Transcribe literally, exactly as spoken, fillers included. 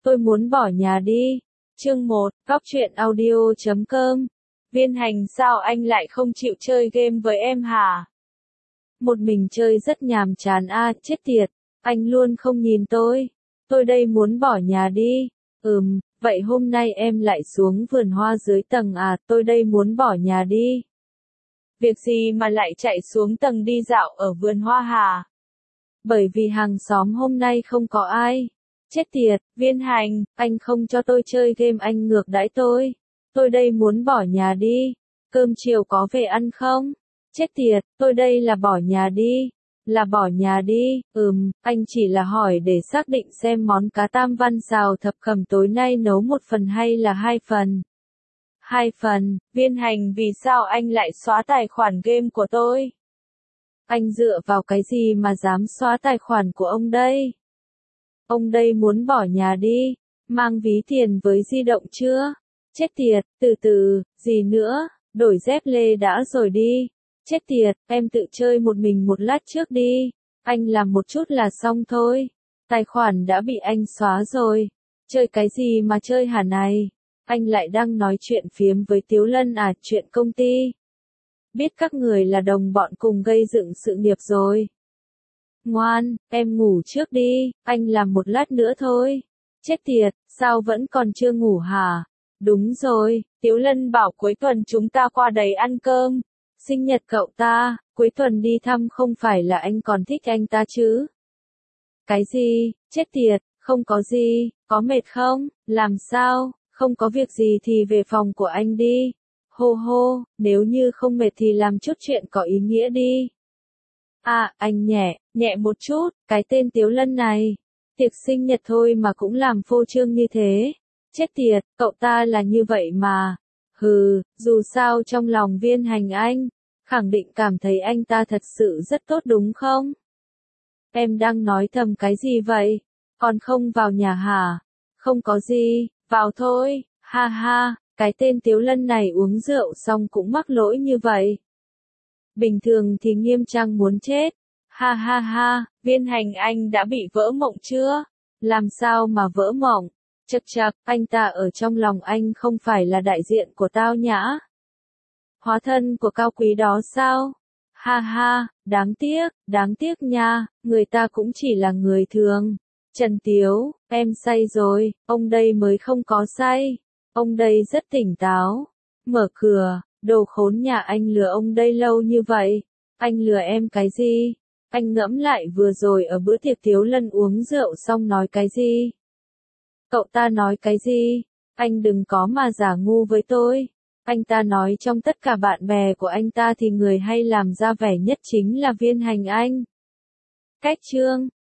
Tôi muốn bỏ nhà đi. Chương một, Góc truyện audio chấm com. Viên Hành, sao anh lại không chịu chơi game với em hả? Một mình chơi rất nhàm chán a, à, chết tiệt, anh luôn không nhìn tôi. Tôi đây muốn bỏ nhà đi. Ừm, vậy hôm nay em lại xuống vườn hoa dưới tầng à, tôi đây muốn bỏ nhà đi. Việc gì mà lại chạy xuống tầng đi dạo ở vườn hoa hả? Bởi vì hàng xóm hôm nay không có ai. Chết tiệt, Viên Hành, anh không cho tôi chơi game, anh ngược đãi tôi. Tôi đây muốn bỏ nhà đi. Cơm chiều có về ăn không? Chết tiệt, tôi đây là bỏ nhà đi. Là bỏ nhà đi, ừm, anh chỉ là hỏi để xác định xem món cá tam văn xào thập cẩm tối nay nấu một phần hay là hai phần. Hai phần, Viên Hành, vì sao anh lại xóa tài khoản game của tôi? Anh dựa vào cái gì mà dám xóa tài khoản của ông đây? Ông đây muốn bỏ nhà đi, mang ví tiền với di động chưa? Chết tiệt, từ từ, gì nữa, đổi dép lê đã rồi đi. Chết tiệt, em tự chơi một mình một lát trước đi, anh làm một chút là xong thôi. Tài khoản đã bị anh xóa rồi. Chơi cái gì mà chơi hả này? Anh lại đang nói chuyện phiếm với Tiếu Lân à, chuyện công ty. Biết các người là đồng bọn cùng gây dựng sự nghiệp rồi. Ngoan, em ngủ trước đi, anh làm một lát nữa thôi. Chết tiệt, sao vẫn còn chưa ngủ hả? Đúng rồi, Tiếu Lân bảo cuối tuần chúng ta qua đấy ăn cơm. Sinh nhật cậu ta, cuối tuần đi thăm không phải là anh còn thích anh ta chứ? Cái gì, chết tiệt, không có gì, có mệt không? Làm sao, không có việc gì thì về phòng của anh đi. Hô hô, nếu như không mệt thì làm chút chuyện có ý nghĩa đi. À, anh nhẹ, nhẹ một chút, cái tên Tiếu Lân này. Tiệc sinh nhật thôi mà cũng làm phô trương như thế. Chết tiệt, cậu ta là như vậy mà. Hừ, dù sao trong lòng Viên Hành anh, khẳng định cảm thấy anh ta thật sự rất tốt đúng không? Em đang nói thầm cái gì vậy? Còn không vào nhà hả? Không có gì, vào thôi, ha ha, cái tên Tiếu Lân này uống rượu xong cũng mắc lỗi như vậy. Bình thường thì nghiêm trang muốn chết. Ha ha ha, Viên Hành, anh đã bị vỡ mộng chưa? Làm sao mà vỡ mộng? Chậc chậc, anh ta ở trong lòng anh không phải là đại diện của Tao Nhã. Hóa thân của cao quý đó sao? Ha ha, đáng tiếc, đáng tiếc nha, người ta cũng chỉ là người thường. Trần Tiếu, em say rồi, ông đây mới không có say. Ông đây rất tỉnh táo. Mở cửa, đồ khốn nhà, anh lừa ông đây lâu như vậy. Anh lừa em cái gì? Anh ngẫm lại vừa rồi ở bữa tiệc Tiếu Lân uống rượu xong nói cái gì? Cậu ta nói cái gì? Anh đừng có mà giả ngu với tôi. Anh ta nói trong tất cả bạn bè của anh ta thì người hay làm ra vẻ nhất chính là Viên Hành anh. Cách chương